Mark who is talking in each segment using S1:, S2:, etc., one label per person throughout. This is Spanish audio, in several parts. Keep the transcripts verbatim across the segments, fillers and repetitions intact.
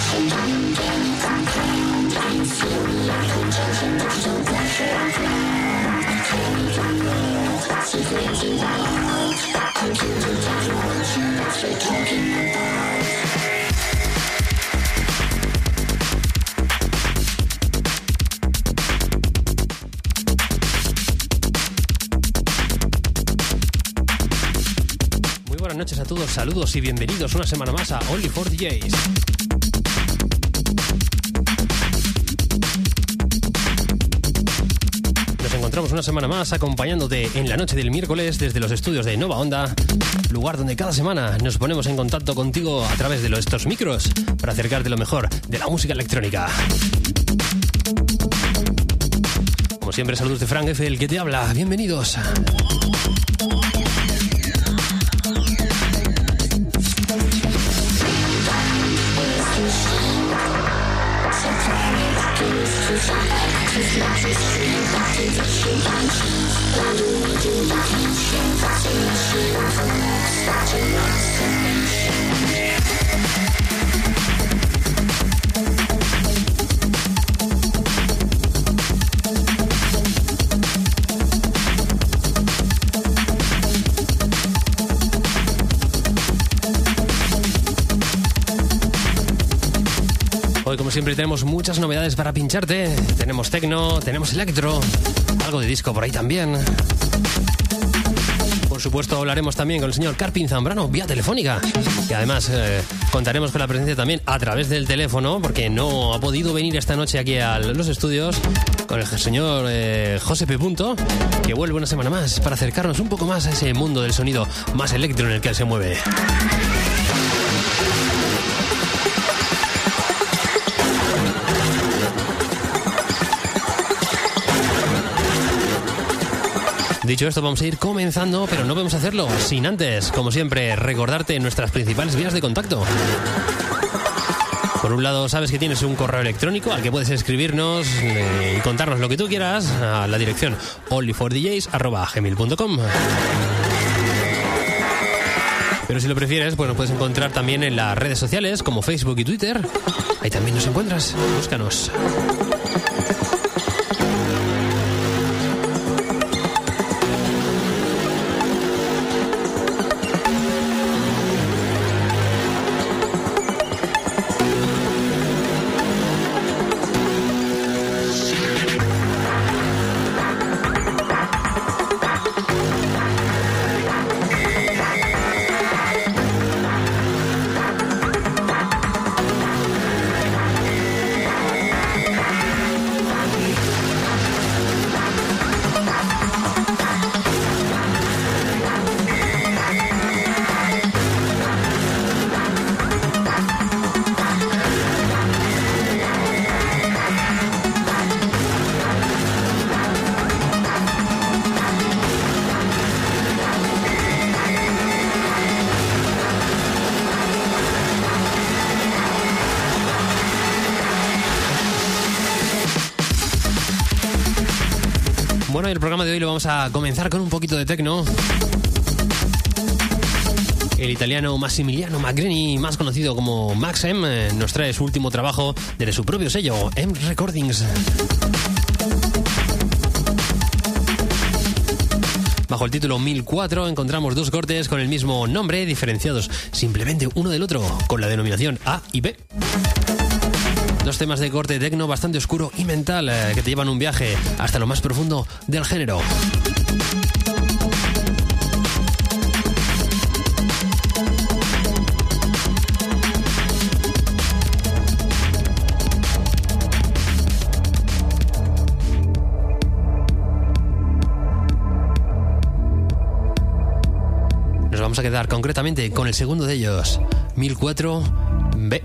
S1: Buenas noches a todos, saludos y bienvenidos una semana más a Only for D Js. Nos encontramos una semana más acompañándote en la noche del miércoles desde los estudios de Nova Onda, lugar donde cada semana nos ponemos en contacto contigo a través de estos micros para acercarte lo mejor de la música electrónica. Como siempre, saludos de Frank F, el que te habla. Bienvenidos. Hoy, como siempre, tenemos muchas novedades para pincharte. Tenemos techno, tenemos electro, algo de disco por ahí también. Por supuesto, hablaremos también con el señor Carpin Zambrano vía telefónica. Y además eh, contaremos con la presencia también a través del teléfono, porque no ha podido venir esta noche aquí a los estudios, con el señor eh, José P. Punto, que vuelve una semana más para acercarnos un poco más a ese mundo del sonido más electro en el que él se mueve. Dicho esto, vamos a ir comenzando, pero no podemos hacerlo sin antes, como siempre, recordarte nuestras principales vías de contacto. Por un lado, sabes que tienes un correo electrónico al que puedes escribirnos eh, y contarnos lo que tú quieras a la dirección only for d js arroba gmail punto com. Pero si lo prefieres, pues nos puedes encontrar también en las redes sociales como Facebook y Twitter. Ahí también nos encuentras. Búscanos. Bueno, el programa de hoy lo vamos a comenzar con un poquito de techno. El italiano Massimiliano Magreni, más conocido como Max M, nos trae su último trabajo desde su propio sello, M Recordings. Bajo el título mil cuatro encontramos dos cortes con el mismo nombre, diferenciados simplemente uno del otro, con la denominación A y B. Dos temas de corte techno bastante oscuro y mental eh, que te llevan un viaje hasta lo más profundo del género. Nos vamos a quedar concretamente con el segundo de ellos, mil cuatro B.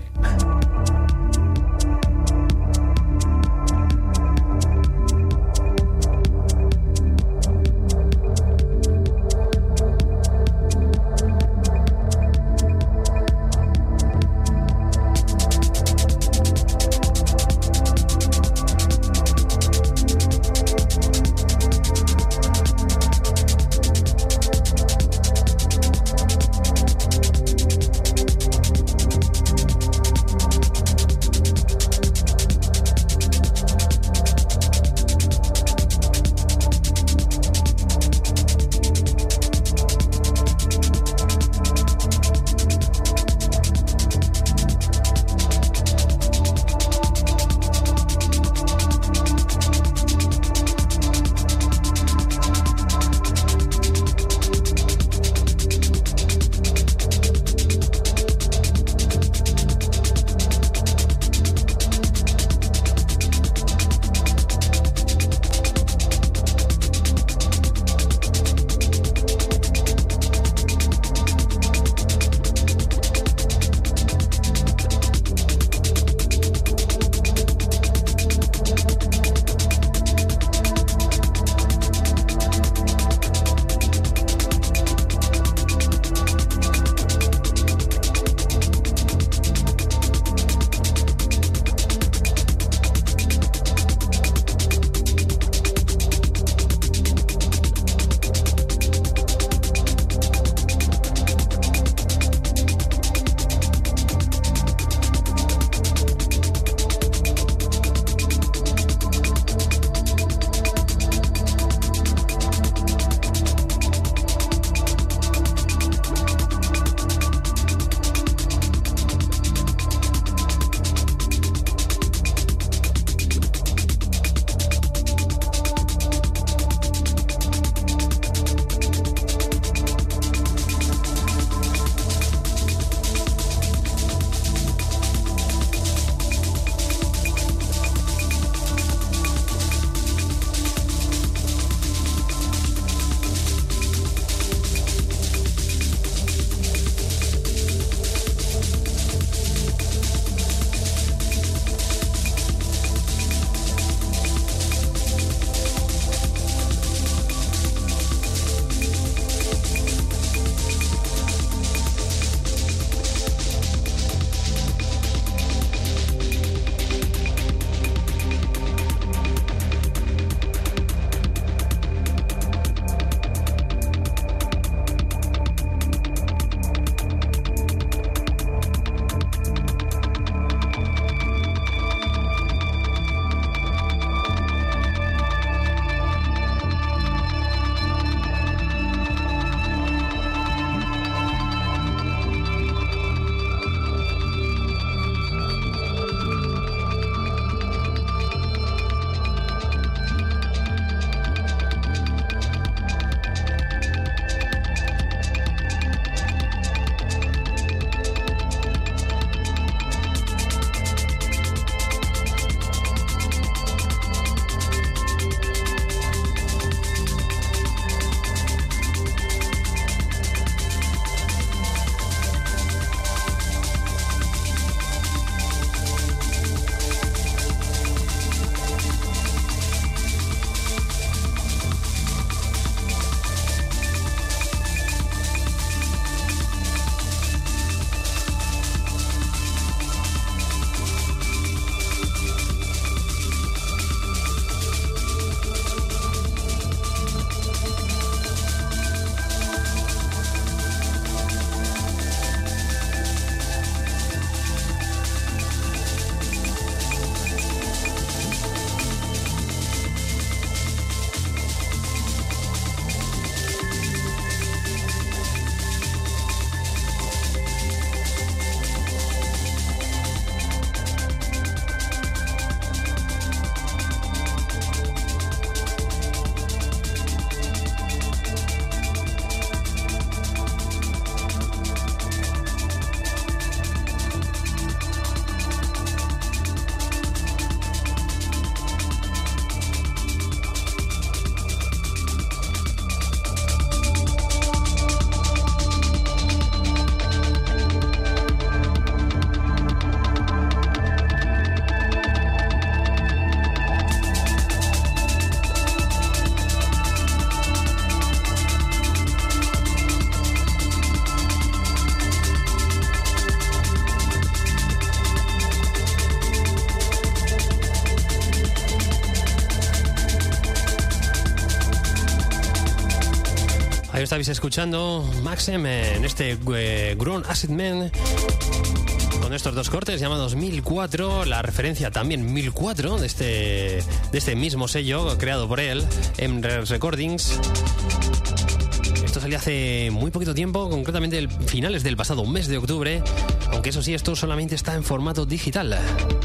S1: estáis escuchando Maxem en este eh, Grown Acid Man con estos dos cortes llamados mil cuatro, la referencia también mil cuatro de este, de este mismo sello creado por él, M Recordings. Esto salió hace muy poquito tiempo, concretamente el finales del pasado mes de octubre, aunque eso sí, esto solamente está en formato digital.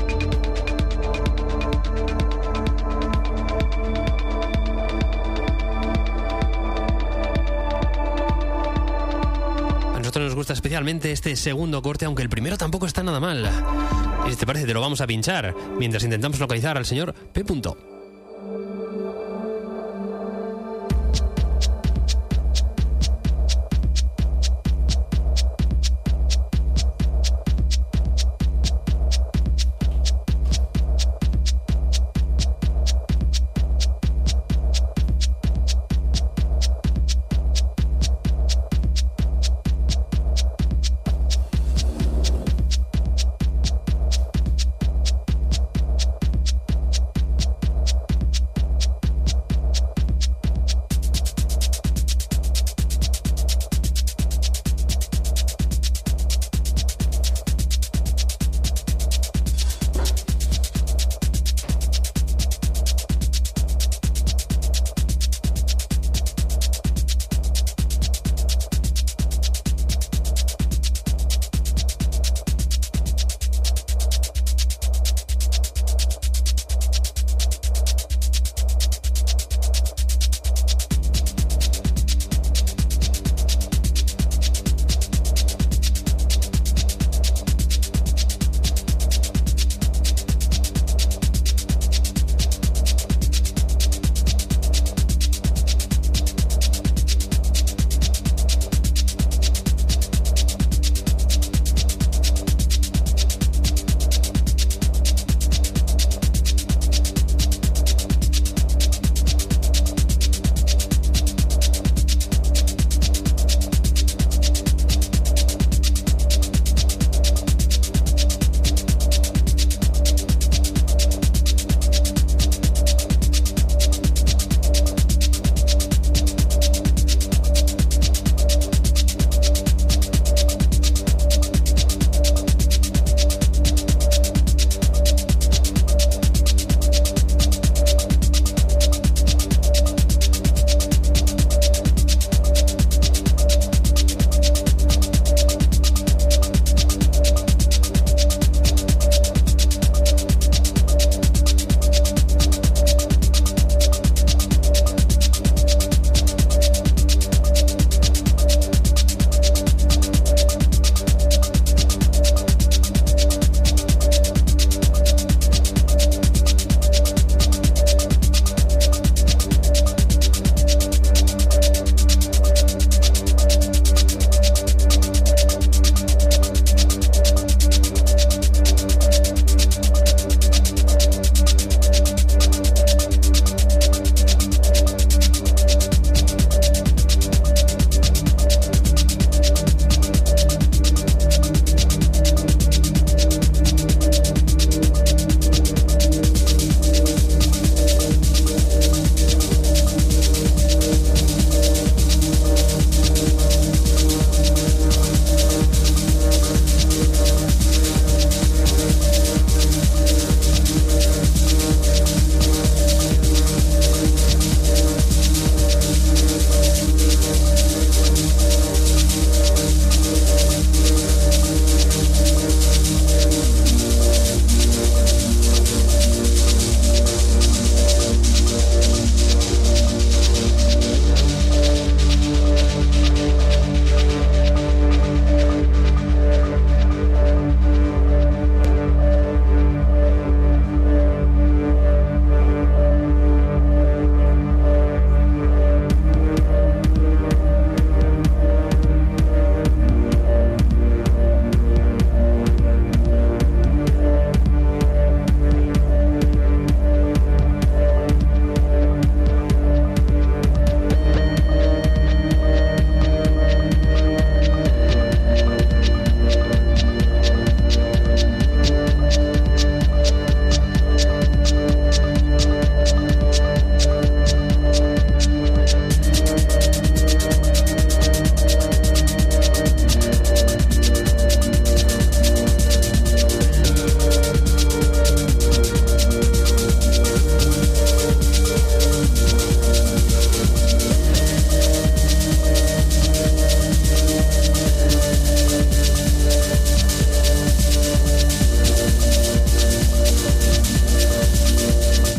S1: A nosotros nos gusta especialmente este segundo corte, aunque el primero tampoco está nada mal. Y si te parece, te lo vamos a pinchar mientras intentamos localizar al señor P.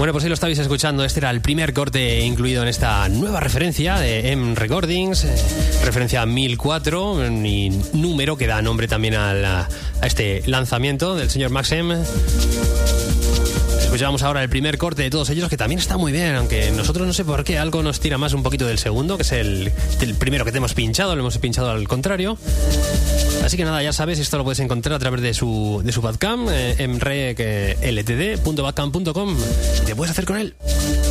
S1: Bueno, pues ahí lo estabais escuchando. Este era el primer corte incluido en esta nueva referencia de M Recordings, eh, referencia mil cuatro, y número que da nombre también a, la, a este lanzamiento del señor Max M. Escuchábamos ahora el primer corte de todos ellos, que también está muy bien, aunque nosotros no sé por qué algo nos tira más un poquito del segundo, que es el, el primero que te hemos pinchado, lo hemos pinchado al contrario. Así que nada, ya sabes, esto lo puedes encontrar a través de su, de su Bandcamp, eh, m r e l t d punto bandcamp punto com, y te puedes hacer con él.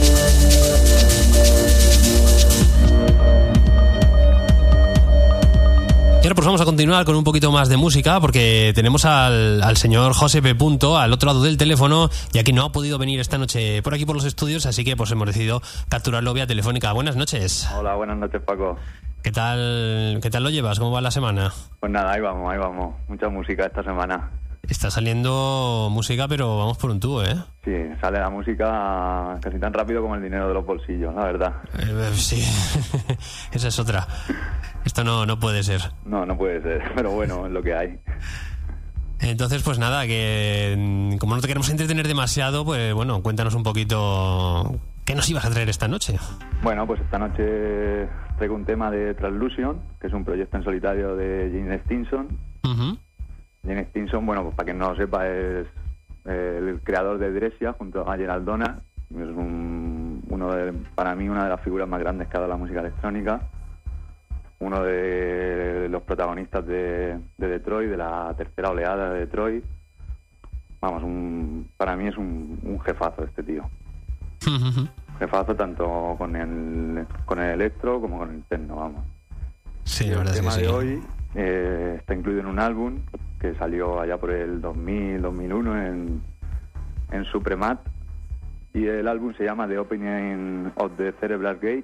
S1: Y ahora pues vamos a continuar con un poquito más de música, porque tenemos al, al señor José P. Punto al otro lado del teléfono, ya que no ha podido venir esta noche por aquí por los estudios, así que pues hemos decidido capturarlo vía telefónica. Buenas noches.
S2: Hola, buenas noches, Paco.
S1: ¿Qué tal, qué tal lo llevas? ¿Cómo va la semana?
S2: Pues nada, ahí vamos, ahí vamos. Mucha música esta semana.
S1: Está saliendo música, pero vamos por un tubo, ¿eh?
S2: Sí, sale la música casi tan rápido como el dinero de los bolsillos, la verdad.
S1: Eh, sí, esa es otra. Esto no, no puede ser.
S2: No, no puede ser, pero bueno, es lo que hay.
S1: Entonces, pues nada, que como no te queremos entretener demasiado, pues bueno, cuéntanos un poquito qué nos ibas a traer esta noche.
S2: Bueno, pues esta noche traigo un tema de Translusion, que es un proyecto en solitario de Gene Stinson.
S1: Uh-huh.
S2: Gene Stinson, bueno, pues para quien no lo sepa, es el creador de Dresia junto a Gerald Donner. Es un, uno de, para mí una de las figuras más grandes que ha dado la música electrónica. Uno de los protagonistas de, de Detroit, de la tercera oleada de Detroit. Vamos, un, para mí es un, un jefazo este tío.
S1: Uh-huh.
S2: Jefazo tanto con el con el electro como con el techno, vamos.
S1: Sí,
S2: y
S1: la verdad
S2: el tema
S1: es que
S2: de
S1: sí.
S2: hoy eh, está incluido en un álbum que salió allá por el dos mil, dos mil uno en, en Supremat, y el álbum se llama The Opening of the Cerebral Gate.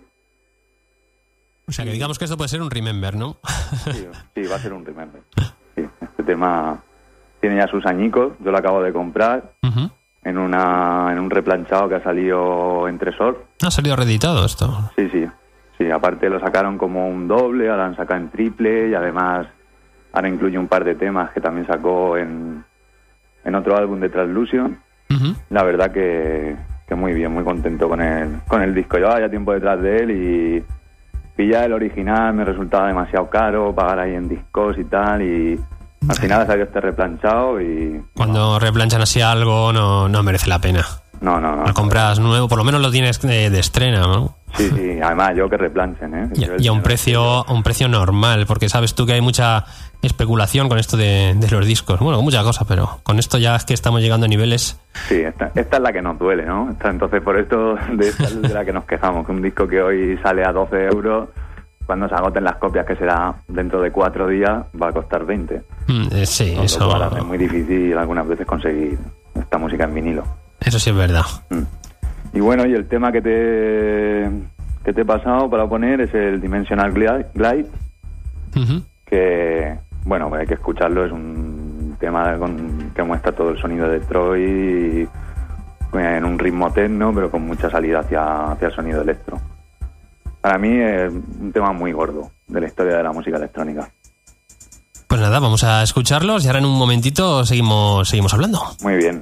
S1: O sea, que digamos que esto puede ser un remember, ¿no?
S2: Sí, sí, va a ser un remember. Sí, este tema tiene ya sus añicos, yo lo acabo de comprar.
S1: Uh-huh.
S2: en una en un replanchado que ha salido en Tresor.
S1: Ha salido reeditado esto.
S2: Sí, sí. Sí, aparte lo sacaron como un doble, ahora han sacado en triple, y además ahora incluye un par de temas que también sacó en, en otro álbum de Translusion.
S1: Uh-huh.
S2: La verdad que, que muy bien, muy contento con el, con el disco. Llevaba ya tiempo detrás de él y pillar el original me resultaba demasiado caro, pagar ahí en discos y tal, y al final ha salido este replanchado y...
S1: Cuando bueno, replanchan así algo no, no merece la pena.
S2: No, no, no.
S1: Lo compras nuevo, por lo menos lo tienes de, de estrena, ¿no?
S2: Sí, sí, además yo que replanchen, ¿eh?
S1: Y, y a un precio, a un precio normal, porque sabes tú que hay mucha especulación con esto de, de los discos. Bueno, con muchas cosas, pero con esto ya es que estamos llegando a niveles...
S2: Sí, esta, esta es la que nos duele, ¿no? Esta, entonces por esto de esta es de la que nos quejamos, que un disco que hoy sale a doce euros, cuando se agoten las copias, que será dentro de cuatro días, va a costar veinte.
S1: Mm, eh, sí,
S2: Con
S1: eso...
S2: lo cual es muy difícil algunas veces conseguir esta música en vinilo.
S1: Eso sí es verdad.
S2: Mm. Y bueno, y el tema que te que te he pasado para poner es el Dimensional Glide,
S1: Uh-huh.
S2: que, bueno, hay que escucharlo, es un tema con, que muestra todo el sonido de Detroit en un ritmo techno, pero con mucha salida hacia, hacia el sonido electro. Para mí es un tema muy gordo de la historia de la música electrónica.
S1: Pues nada, vamos a escucharlos y ahora en un momentito seguimos, seguimos hablando.
S2: Muy bien.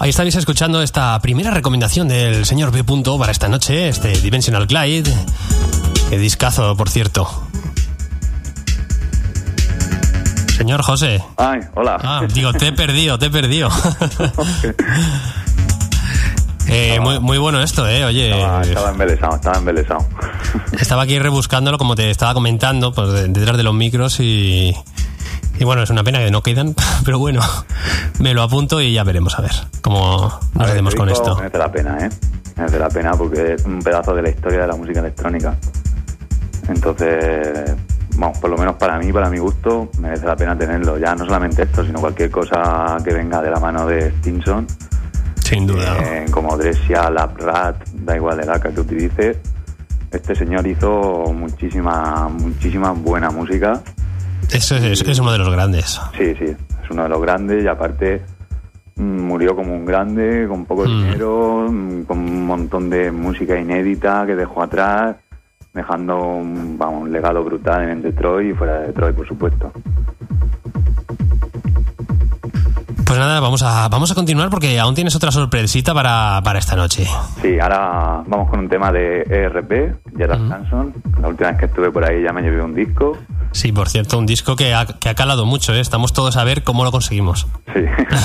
S1: ahí estáis escuchando esta primera recomendación del señor B. para esta noche, este Dimensional Glide. Qué discazo, por cierto. Señor José.
S2: Ay, hola.
S1: Ah, digo, te he perdido, te he perdido. eh, muy, muy bueno esto, ¿eh? Oye.
S2: Estaba, estaba embelesado, estaba embelesado.
S1: Estaba aquí rebuscándolo, como te estaba comentando, pues detrás de los micros y... Y bueno, es una pena que no quedan, pero bueno, me lo apunto y ya veremos a ver cómo nos hacemos con esto.
S2: Merece la pena, ¿eh? Merece la pena porque es un pedazo de la historia de la música electrónica. Entonces, vamos, por lo menos para mí, para mi gusto, merece la pena tenerlo. Ya no solamente esto, sino cualquier cosa que venga de la mano de Stinson.
S1: Sin duda.
S2: Eh, como Dresia, Lab Rat, da igual de la que utilice. Este señor hizo muchísima, muchísima buena música.
S1: Eso es, es uno de los grandes.
S2: Sí, sí, es uno de los grandes y aparte murió como un grande, con poco mm. dinero, con un montón de música inédita que dejó atrás, dejando un, vamos, un legado brutal en Detroit y fuera de Detroit, por supuesto.
S1: Pues nada, vamos a vamos a continuar porque aún tienes otra sorpresita para, para esta noche.
S2: Sí, ahora vamos con un tema de E R P, Gerald uh-huh. Hanson. La última vez que estuve por ahí ya me llevé un disco.
S1: Sí, por cierto, un disco que ha, que ha calado mucho, ¿eh? Estamos todos a ver cómo lo conseguimos.
S2: Sí.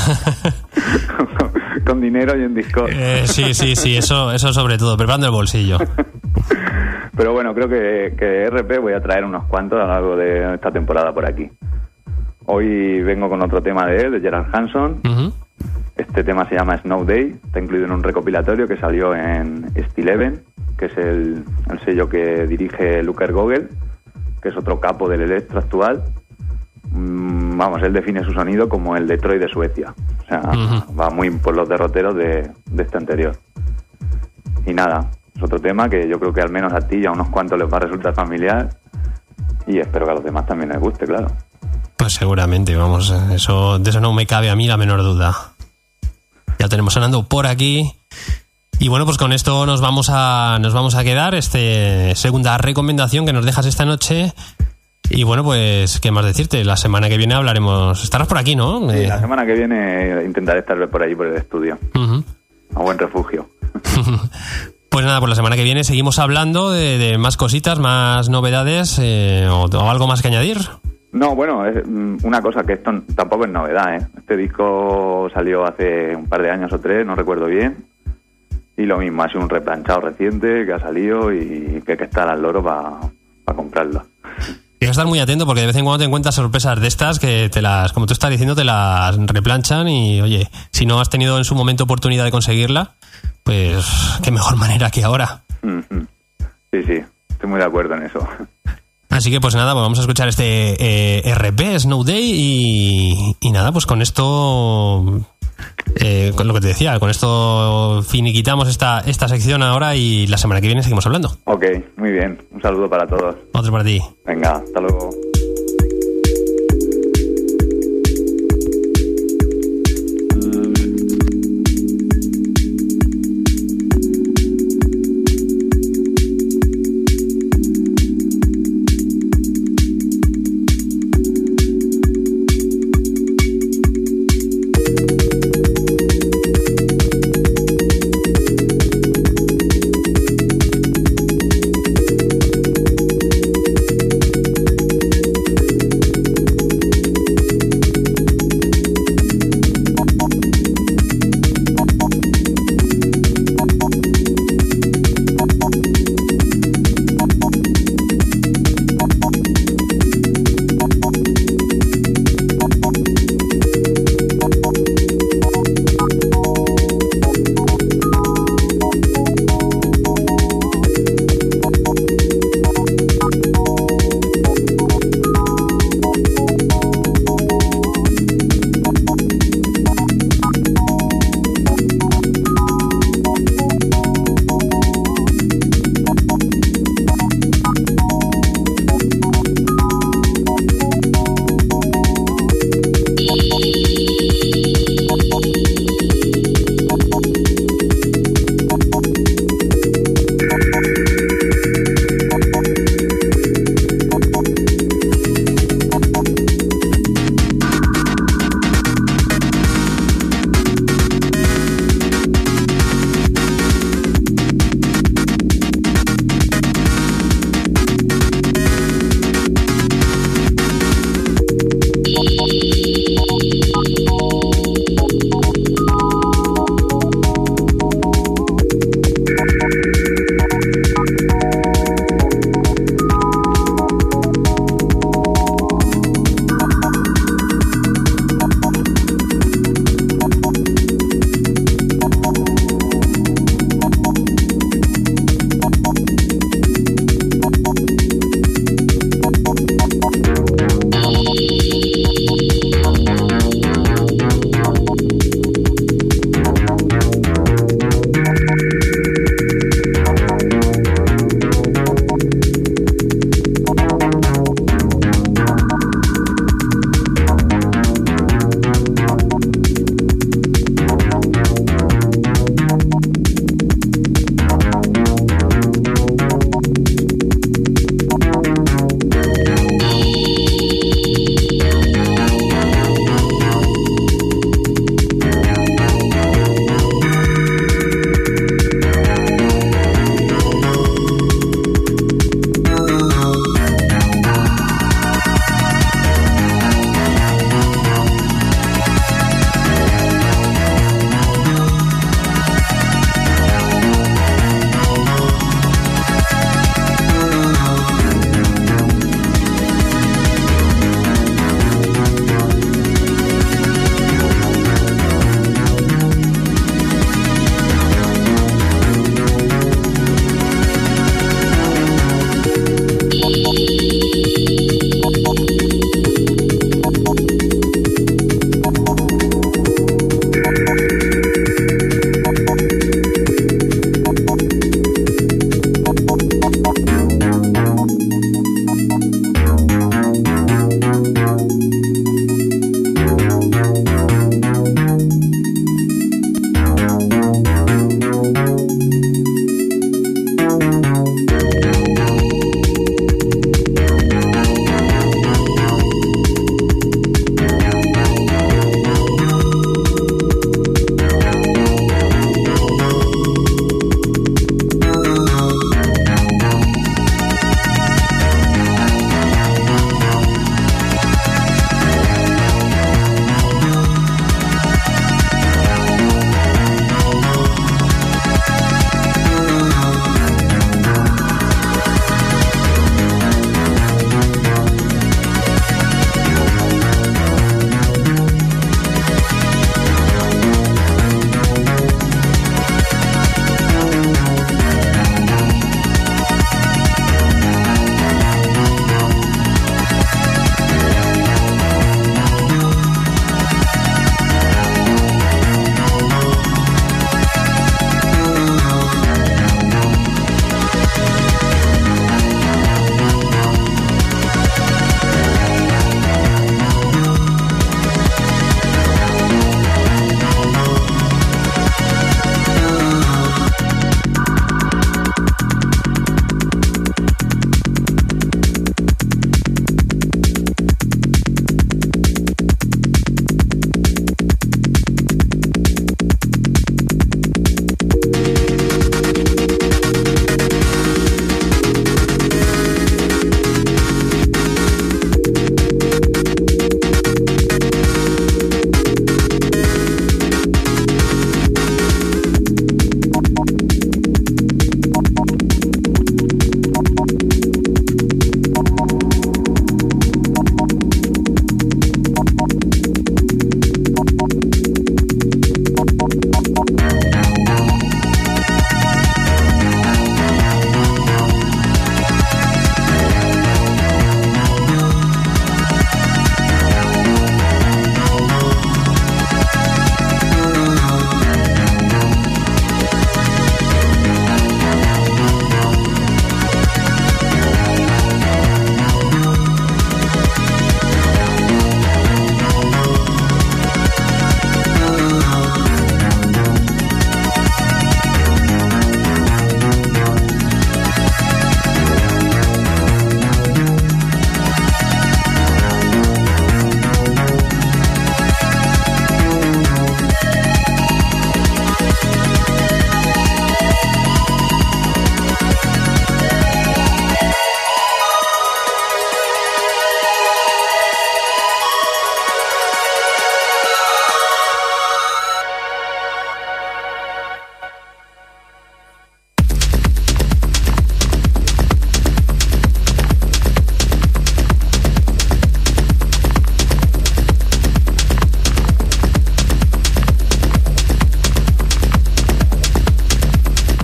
S2: Con dinero y un disco.
S1: Eh, sí, sí, sí, eso, eso sobre todo, preparando el bolsillo.
S2: Pero bueno, creo que, que E R P voy a traer unos cuantos a lo largo de esta temporada por aquí. Hoy vengo con otro tema de él, de Gerald Hanson. Uh-huh. Este tema se llama Snow Day, está incluido en un recopilatorio que salió en Stileven, que es el, el sello que dirige Luker Gogel, que es otro capo del electro actual. Mm, vamos, él define su sonido como el Detroit de Suecia. O sea, uh-huh. va muy por los derroteros de, de este anterior. Y nada, es otro tema que yo creo que al menos a ti y a unos cuantos les va a resultar familiar. Y espero que a los demás también les guste, claro.
S1: Pues seguramente, vamos, eso de eso no me cabe a mí la menor duda. Ya tenemos sonando por aquí. Y bueno, pues con esto nos vamos a nos vamos a quedar. Este segunda recomendación que nos dejas esta noche. Y bueno, pues, ¿qué más decirte? La semana que viene hablaremos... Estarás por aquí, ¿no?
S2: Sí, la semana que viene intentaré estar por ahí, por el estudio. Uh-huh. A buen refugio.
S1: Pues nada, por la semana que viene seguimos hablando de, de más cositas, más novedades, eh, o, o algo más que añadir.
S2: No, bueno, es una cosa que esto tampoco es novedad, ¿eh? Este disco salió hace un par de años o tres, no recuerdo bien. Y lo mismo, ha sido un replanchado reciente que ha salido y que hay que estar al loro para pa comprarlo.
S1: Tienes que estar muy atento porque de vez en cuando te encuentras sorpresas de estas que te las, como tú estás diciendo, te las replanchan y, oye, si no has tenido en su momento oportunidad de conseguirla, pues qué mejor manera que ahora.
S2: Mm-hmm. Sí, sí, estoy muy de acuerdo en eso.
S1: Así que pues nada, pues vamos a escuchar este eh, R P, Snow Day, y, y nada, pues con esto, eh, con lo que te decía, con esto finiquitamos esta, esta sección ahora y la semana que viene seguimos hablando.
S2: Ok, muy bien, un saludo para todos.
S1: Otro para ti.
S2: Venga, hasta luego.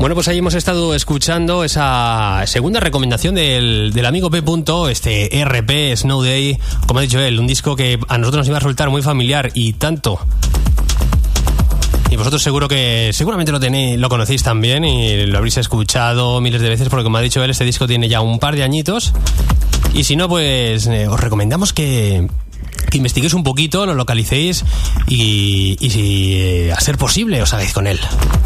S1: Bueno, pues ahí hemos estado escuchando esa segunda recomendación del, del amigo P. este R P, Snow Day, como ha dicho él, un disco que a nosotros nos iba a resultar muy familiar y tanto. Y vosotros seguro que seguramente lo tenéis, lo conocéis también y lo habréis escuchado miles de veces, porque como ha dicho él, este disco tiene ya un par de añitos. Y si no, pues eh, os recomendamos que, que investiguéis un poquito, lo localicéis y, y si eh, a ser posible os hagáis con él.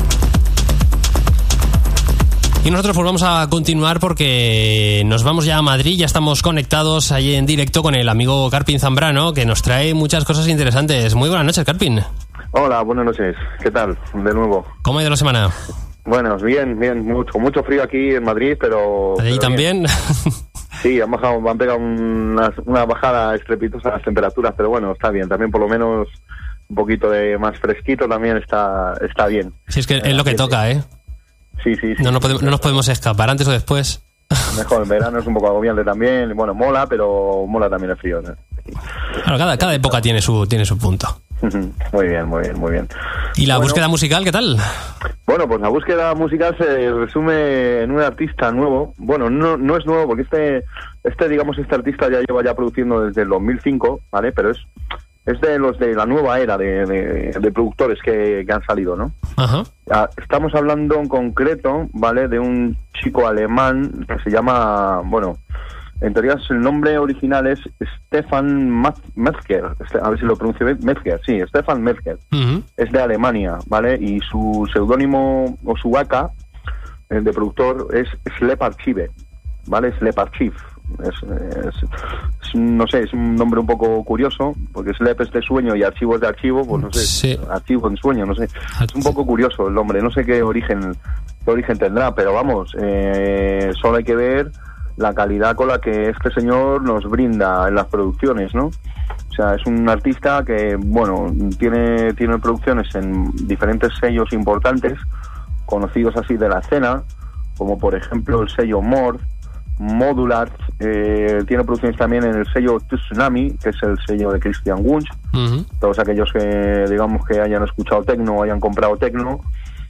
S1: Y nosotros pues vamos a continuar porque nos vamos ya a Madrid, ya estamos conectados ahí en directo con el amigo Carpin Zambrano, que nos trae muchas cosas interesantes. Muy buenas noches, Carpin.
S3: Hola, buenas noches. ¿Qué tal? De nuevo.
S1: ¿Cómo ha ido la semana?
S3: Bueno, bien, bien. Mucho, mucho frío aquí en Madrid, pero...
S1: ¿Allí
S3: pero
S1: también?
S3: Sí, han bajado, han pegado una, una bajada estrepitosa las temperaturas, pero bueno, está bien. También por lo menos un poquito de más fresquito también está, está bien.
S1: Sí, es que es lo que toca, ¿eh?
S3: Sí, sí, sí.
S1: No, no, podemos, no nos podemos escapar antes o después.
S3: Mejor, en verano es un poco agobiante también. Bueno, mola, pero mola también el frío, ¿no?
S1: Claro, cada, cada época tiene su, tiene su punto.
S3: Muy bien, muy bien, muy bien.
S1: ¿Y la
S3: bueno,
S1: búsqueda musical, qué tal?
S3: Bueno, pues la búsqueda musical se resume en un artista nuevo. Bueno, no, no es nuevo porque este, este, digamos, este artista ya lleva ya produciendo desde el dos mil cinco, ¿vale? Pero es, es de los de la nueva era de, de, de productores que, que han salido, ¿no?
S1: Ajá.
S3: Estamos hablando en concreto, ¿vale? De un chico alemán que se llama, bueno... En teoría el nombre original es Stefan Metzger, a ver si lo pronuncio bien, Metzger, sí, Stefan Metzger, uh-huh. Es de Alemania, ¿vale? Y su seudónimo o su A K eh, de productor es Sleep Archive, ¿vale? Sleep Archive, es, es, es, no sé, es un nombre un poco curioso, porque Sleep es de sueño y archivo es de archivo, pues no sé, sí. Archivo en sueño, no sé, es un poco curioso el nombre, no sé qué origen, qué origen tendrá, pero vamos, eh, solo hay que ver la calidad con la que este señor nos brinda en las producciones, ¿no? O sea, es un artista que, bueno, tiene, tiene producciones en diferentes sellos importantes, conocidos así de la escena, como por ejemplo el sello Mord, Modular, eh, tiene producciones también en el sello Tsunami, que es el sello de Christian Wunsch. Uh-huh. Todos aquellos que, digamos, que hayan escuchado techno o hayan comprado techno,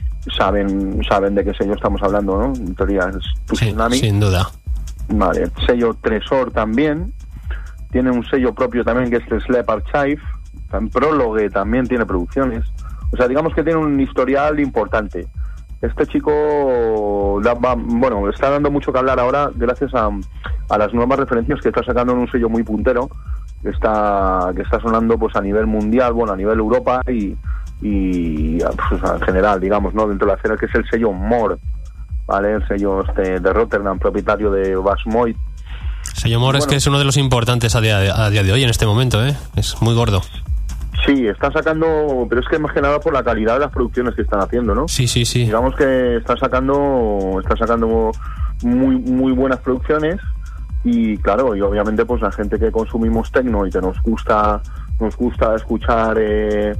S3: saben, saben de qué sello estamos hablando, ¿no? En teoría es Tsunami.
S1: Sí, sin duda.
S3: Vale, sello Tresor también, tiene un sello propio también que es el Sleep Archive, Prólogue también tiene producciones, o sea, digamos que tiene un historial importante. Este chico da, va, bueno, está dando mucho que hablar ahora gracias a, a las nuevas referencias que está sacando en un sello muy puntero, que está, que está sonando pues a nivel mundial, bueno, a nivel Europa y, y pues, en general, digamos, ¿no? Dentro de la escena, que es el sello Mord. ¿Vale? El sello este de Rotterdam, propietario de Bas Moy.
S1: Sello Mor, bueno, es que es uno de los importantes a día, de, a día de hoy en este momento, ¿eh? Es muy gordo.
S3: Sí, está sacando, pero es que más que nada por la calidad de las producciones que están haciendo, ¿no?
S1: Sí, sí, sí.
S3: Digamos que está sacando, está sacando muy, muy buenas producciones y claro, y obviamente pues la gente que consumimos techno y que nos gusta, nos gusta escuchar eh,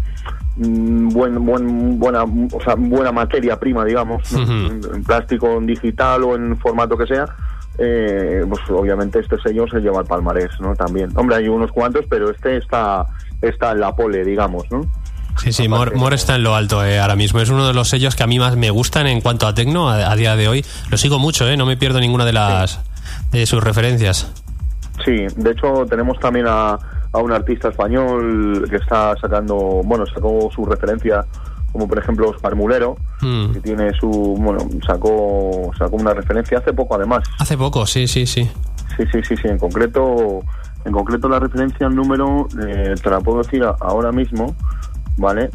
S3: buen, buen, buena, o sea, buena materia prima, digamos, ¿no? Uh-huh. En plástico, en digital o en formato que sea, eh, pues obviamente este sello se lleva el palmarés, ¿no? También. Hombre, hay unos cuantos, pero este está, está en la pole, digamos, ¿no?
S1: Sí, sí, Mor, Mor está en lo alto eh, ahora mismo. Es uno de los sellos que a mí más me gustan en cuanto a techno a, a día de hoy. Lo sigo mucho, eh, no me pierdo ninguna de las sí. de sus referencias.
S3: Sí, de hecho tenemos también a a un artista español que está sacando, bueno, sacó su referencia, como por ejemplo Oscar Mulero, mm. que tiene su, bueno, sacó sacó una referencia hace poco además.
S1: Hace poco, sí, sí, sí.
S3: Sí, sí, sí, sí, en concreto, en concreto la referencia al número, eh, te la puedo decir ahora mismo, ¿vale?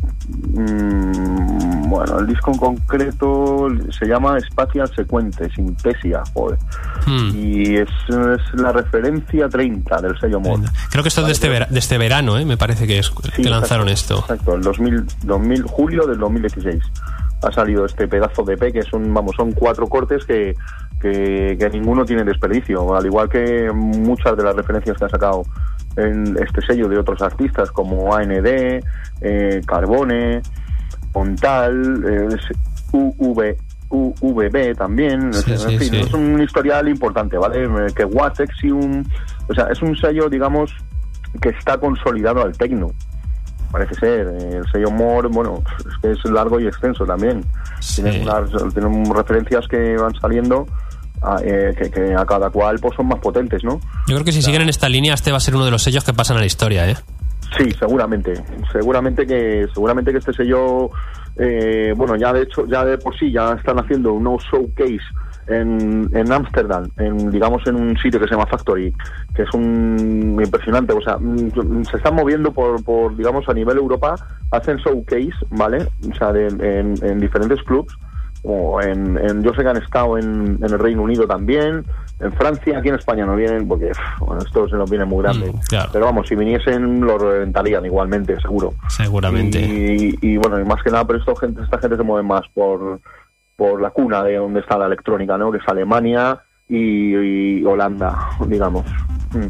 S3: Mm, bueno, el disco en concreto se llama Espacial Secuente, Sintesia, joder. Hmm. Y es, es la referencia treinta del sello Mod.
S1: Creo que esto es de este, vera, de este verano, ¿eh? Me parece que, es, sí, que lanzaron
S3: exacto,
S1: esto.
S3: Exacto, el dos mil, dos mil, julio del dos mil dieciséis ha salido este pedazo de E P, que son, vamos, son cuatro cortes que, que, que ninguno tiene desperdicio, al igual que muchas de las referencias que ha sacado en este sello de otros artistas como A N D, eh, Carbone, Pontal, eh, U V, U V B también, sí, en
S1: sí,
S3: fin,
S1: sí.
S3: Es un historial importante, ¿vale? Que Watexium, o sea, es un sello, digamos, que está consolidado al techno, parece ser. El sello More, bueno, es que es largo y extenso también.
S1: Sí.
S3: Tienen, unas, tienen referencias que van saliendo a, eh, que, que a cada cual pues son más potentes, ¿no?
S1: Yo creo que si siguen en esta línea, este va a ser uno de los sellos que pasan a la historia, ¿eh?
S3: Sí, seguramente. Seguramente que seguramente que este sello, eh, bueno, ya de hecho, ya de por sí, ya están haciendo un nuevo showcase en en Ámsterdam, en digamos en un sitio que se llama Factory, que es un impresionante, o sea, se están moviendo por, por digamos a nivel Europa, hacen showcase, ¿vale? O sea, de, en, en diferentes clubs, o en, en yo sé que han estado en, en el Reino Unido también, en Francia, aquí en España no vienen porque bueno, esto se nos viene muy grande,
S1: mm, claro.
S3: Pero vamos, si viniesen lo reventarían igualmente, seguro.
S1: Seguramente.
S3: Y, y bueno, y más que nada, pero esto gente, esta gente se mueve más por por la cuna de donde está la electrónica, ¿no? Que es Alemania y, y Holanda, digamos. Mm.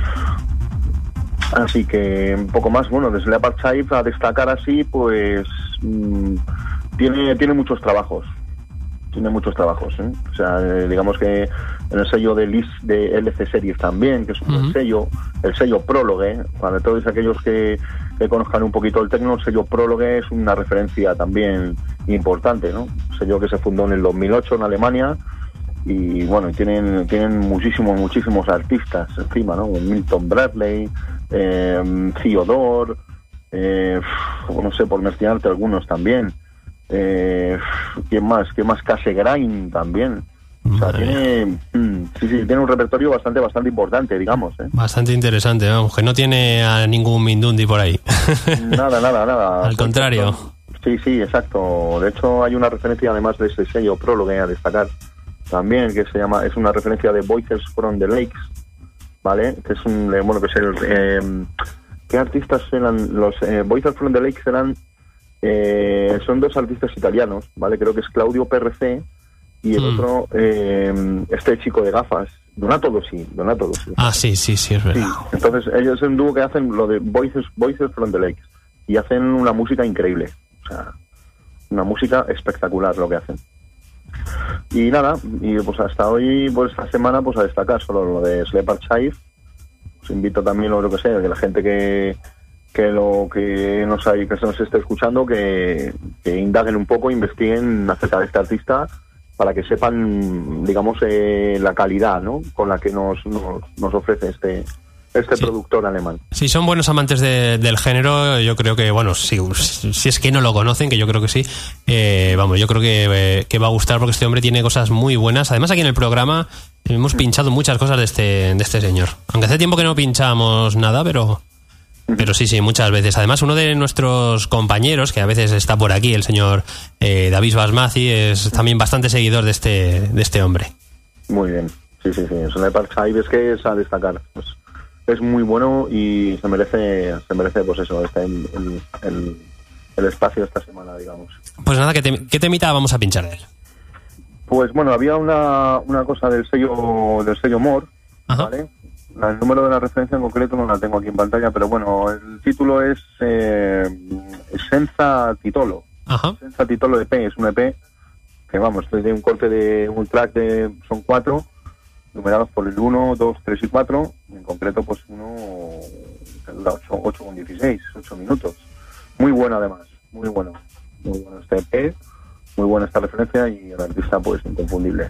S3: Así que un poco más, bueno, desde Leopard Chive a destacar así, pues mmm, tiene tiene muchos trabajos. Tiene muchos trabajos, ¿eh? O sea, eh, digamos que en el sello de Lis de L C Series también, que es un uh-huh. sello, el sello Prólogue, para todos aquellos que, que conozcan un poquito el techno, el sello Prólogue es una referencia también importante, ¿no? Un sello que se fundó en el dos mil ocho en Alemania y bueno, tienen tienen muchísimos, muchísimos artistas encima, ¿no? Milton Bradley, eh, Theodore, eh, no sé, por mencionarte algunos también. Eh, ¿Quién más? ¿Quién más? Cassegrain también. O sea, tiene, mm, sí, sí, tiene un repertorio bastante, bastante importante, digamos. ¿eh?
S1: Bastante interesante, vamos, que no tiene a ningún Mindundi por ahí.
S3: Nada, nada, nada.
S1: Al contrario.
S3: Sí, sí, exacto. De hecho, hay una referencia además de ese sello Prólogue a destacar también, que se llama, es una referencia de Voices from the Lakes, ¿vale? Que es un, bueno, que es el, eh, ¿qué artistas eran? Los eh, Voices from the Lakes eran Eh, son dos artistas italianos, ¿vale? Creo que es Claudio P R C y el mm. otro, eh, este chico de gafas, Donato Dossi, Donato Dossi.
S1: Ah, sí, sí, sí, es verdad.
S3: Sí. Entonces ellos es un dúo que hacen lo de Voices, Voices from the Lakes y hacen una música increíble, o sea, una música espectacular lo que hacen. Y nada, y pues hasta hoy, pues esta semana, pues a destacar solo lo de Leopard Chive. Os invito también, lo que sé, que la gente que que lo que nos hay, que se nos esté escuchando, que, que indaguen un poco, investiguen acerca de este artista para que sepan, digamos, eh, la calidad, ¿no? Con la que nos, nos, nos ofrece este este sí. productor alemán.
S1: Si son buenos amantes de, del género, yo creo que, bueno, si, si es que no lo conocen, que yo creo que sí, eh, vamos, yo creo que, eh, que va a gustar porque este hombre tiene cosas muy buenas. Además, aquí en el programa hemos pinchado muchas cosas de este, de este señor. Aunque hace tiempo que no pinchamos nada, pero... Pero sí, sí, muchas veces. Además, uno de nuestros compañeros, que a veces está por aquí, el señor eh, David Basmazi, es también bastante seguidor de este de este hombre.
S3: Muy bien, sí, sí, sí. Es una Leopard Chive, es que es a destacar. Pues, es muy bueno y se merece, se merece pues eso, este, el, el, el, el espacio esta semana, digamos.
S1: Pues nada, ¿qué, te, qué temita vamos a pinchar de él?
S3: Pues bueno, había una, una cosa del sello del sello More,
S1: Ajá.
S3: ¿vale? El número de la referencia en concreto no la tengo aquí en pantalla, pero bueno, el título es eh, Senza Titolo.
S1: Ajá.
S3: Senza Titolo E P, es un E P que vamos, de un corte de un track de, son cuatro, numerados por el uno, dos, tres y cuatro, en concreto pues uno que dura ocho con dieciséis, ocho minutos. Muy bueno además, muy bueno, muy bueno este E P, muy buena esta referencia y el artista pues inconfundible.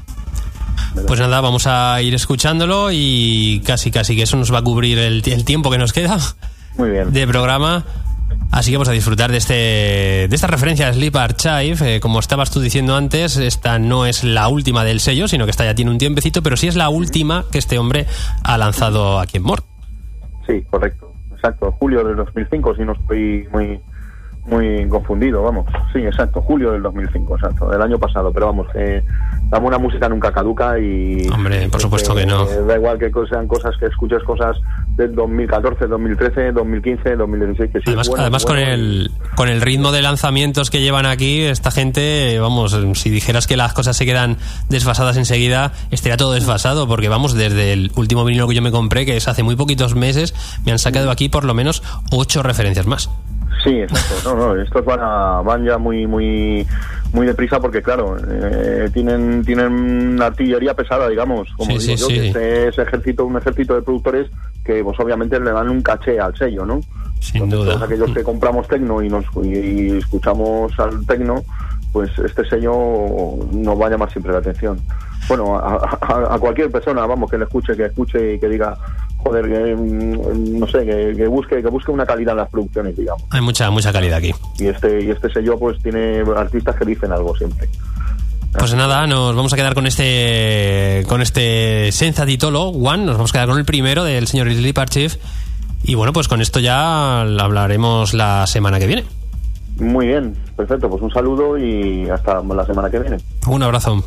S1: Pues nada, vamos a ir escuchándolo y casi casi que eso nos va a cubrir el, el tiempo que nos queda
S3: Muy bien.
S1: de programa. Así que vamos a disfrutar de este de esta referencia a Leopard Chive. Eh, como estabas tú diciendo antes, esta no es la última del sello, sino que esta ya tiene un tiempecito, pero sí es la última que este hombre ha lanzado aquí en More.
S3: Sí, correcto, exacto. Julio del dos mil cinco, si no estoy muy muy confundido, vamos. Sí, exacto, julio del dos mil cinco, exacto, del año pasado, pero vamos, eh, la buena música nunca caduca y...
S1: Hombre, por supuesto que, que no.
S3: Eh, da igual que sean cosas que escuches cosas del dos mil catorce, dos mil trece, dos mil quince, dos mil dieciséis, que sí.
S1: Además,
S3: bueno,
S1: además
S3: bueno,
S1: con el con el ritmo de lanzamientos que llevan aquí, esta gente, vamos, si dijeras que las cosas se quedan desfasadas enseguida, estaría todo desfasado, porque vamos, desde el último vinilo que yo me compré, que es hace muy poquitos meses, me han sacado aquí por lo menos ocho referencias más.
S3: Sí, exacto. No, no, estos van a, van ya muy, muy, muy deprisa porque, claro, eh, tienen, tienen artillería pesada, digamos, como
S1: sí,
S3: digo
S1: sí,
S3: yo,
S1: sí.
S3: que este es ejército, un ejército de productores que, pues, obviamente le dan un caché al sello, ¿no?
S1: Sin
S3: Entonces,
S1: duda.
S3: todos aquellos que compramos tecno y nos y, y escuchamos al tecno, pues este sello nos va a llamar siempre la atención. Bueno, a, a, a cualquier persona, vamos, que le escuche, que escuche y que diga, joder, que, no sé, que, que busque que busque una calidad en las producciones, digamos.
S1: Hay mucha mucha calidad aquí.
S3: Y este y este sello pues tiene artistas que dicen algo siempre.
S1: Pues nada, nos vamos a quedar con este con este Senza Titolo One, nos vamos a quedar con el primero del señor Sleep Chief. Y bueno, pues con esto ya hablaremos la semana que viene.
S3: Muy bien, perfecto, pues un saludo y hasta la semana que viene.
S1: Un abrazo.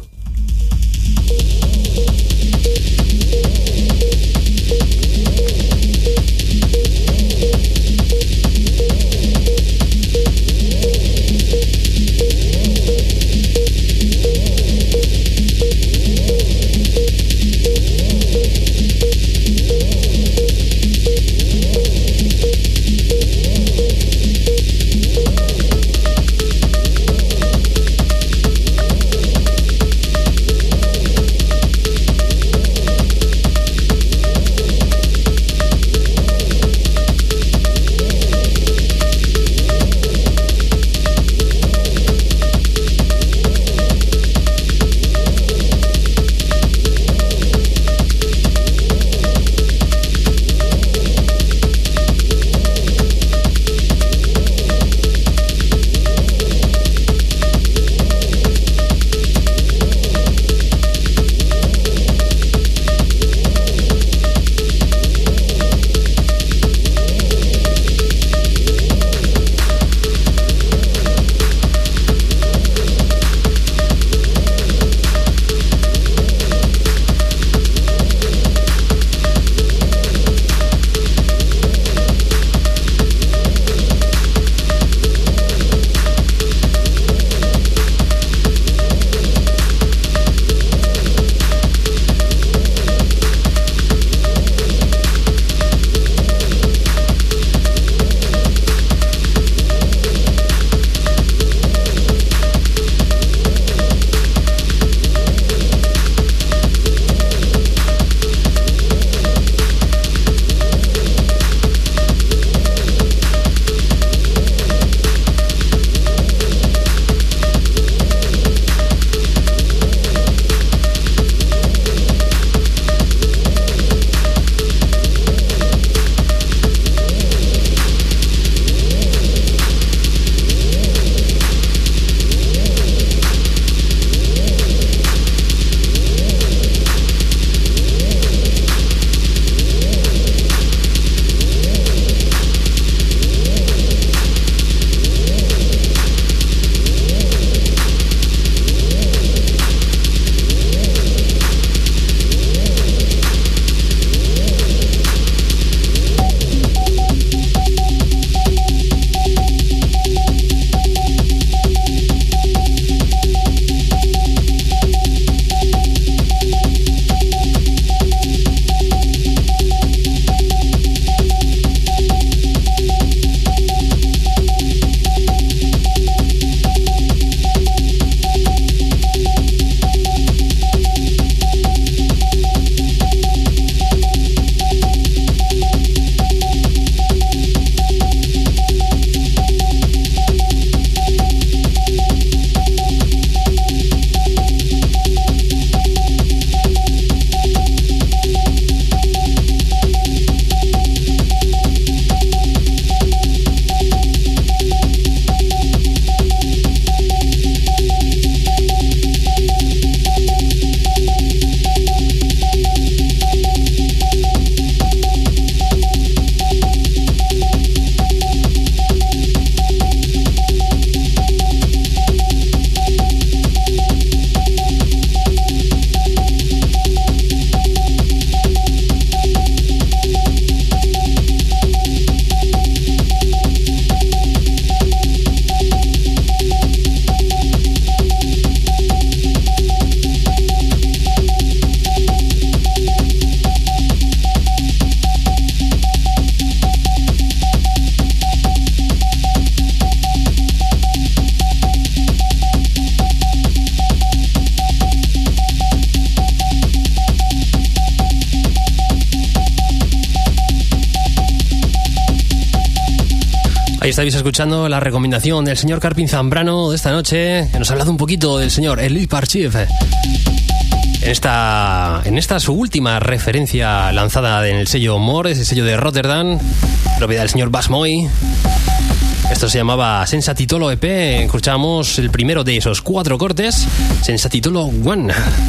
S1: Ahí estáis escuchando la recomendación del señor Carpin Zambrano de esta noche, que nos ha hablado un poquito del señor Elie Parchiv. En esta, en esta su última referencia lanzada en el sello Mores, el sello de Rotterdam, propiedad del señor Bas Moy. Esto se llamaba Sensatitolo E P. Escuchamos el primero de esos cuatro cortes, Sensatitolo One.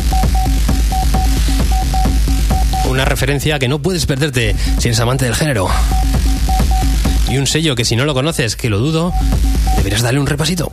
S1: Una referencia que no puedes perderte si eres amante del género. Y un sello que si no lo conoces, que lo dudo, deberías darle un repasito.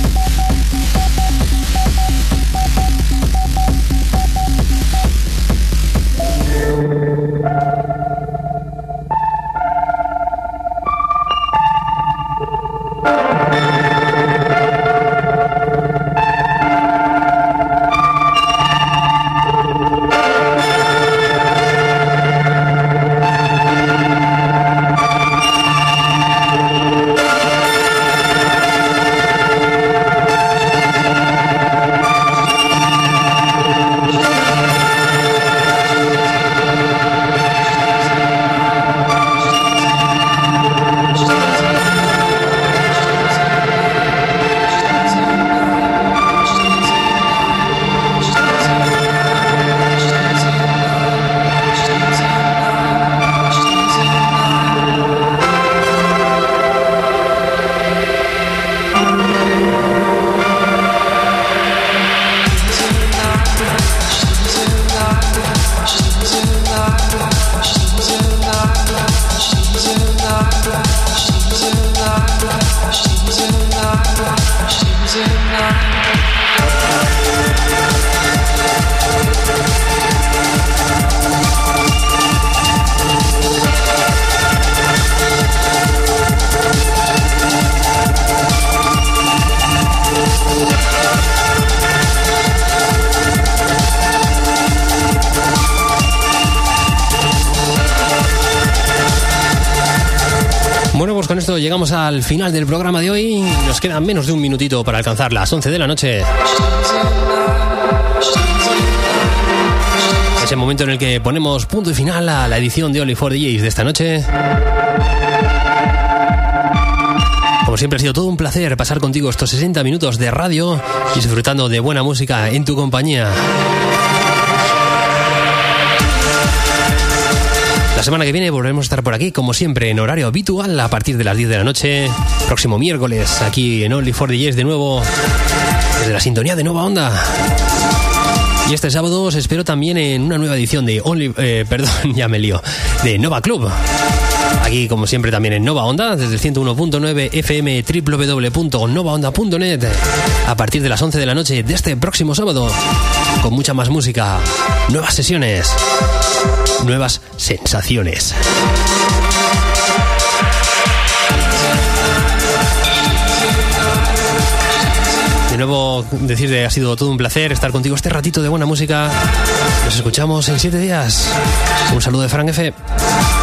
S1: Con esto llegamos al final del programa de hoy. Nos queda menos de un minutito para alcanzar las once de la noche. Ese momento en el que ponemos punto y final a la edición de Only for D Js de esta noche. Como siempre ha sido todo un placer pasar contigo estos sesenta minutos de radio y disfrutando de buena música en tu compañía. La semana que viene volveremos a estar por aquí, como siempre, en horario habitual, a partir de las diez de la noche. Próximo miércoles, aquí en Only for D Js de nuevo, desde la sintonía de Nova Onda. Y este sábado os espero también en una nueva edición de Only... Eh, perdón, ya me lío. De Nova Club. Aquí, como siempre, también en Nova Onda, desde el ciento uno punto nueve F M, doble u doble u doble u punto nova onda punto net, a partir de las once de la noche de este próximo sábado, con mucha más música, nuevas sesiones, nuevas sensaciones. De nuevo, decir que ha sido todo un placer estar contigo este ratito de buena música. Nos escuchamos en siete días. Un saludo de Frank F.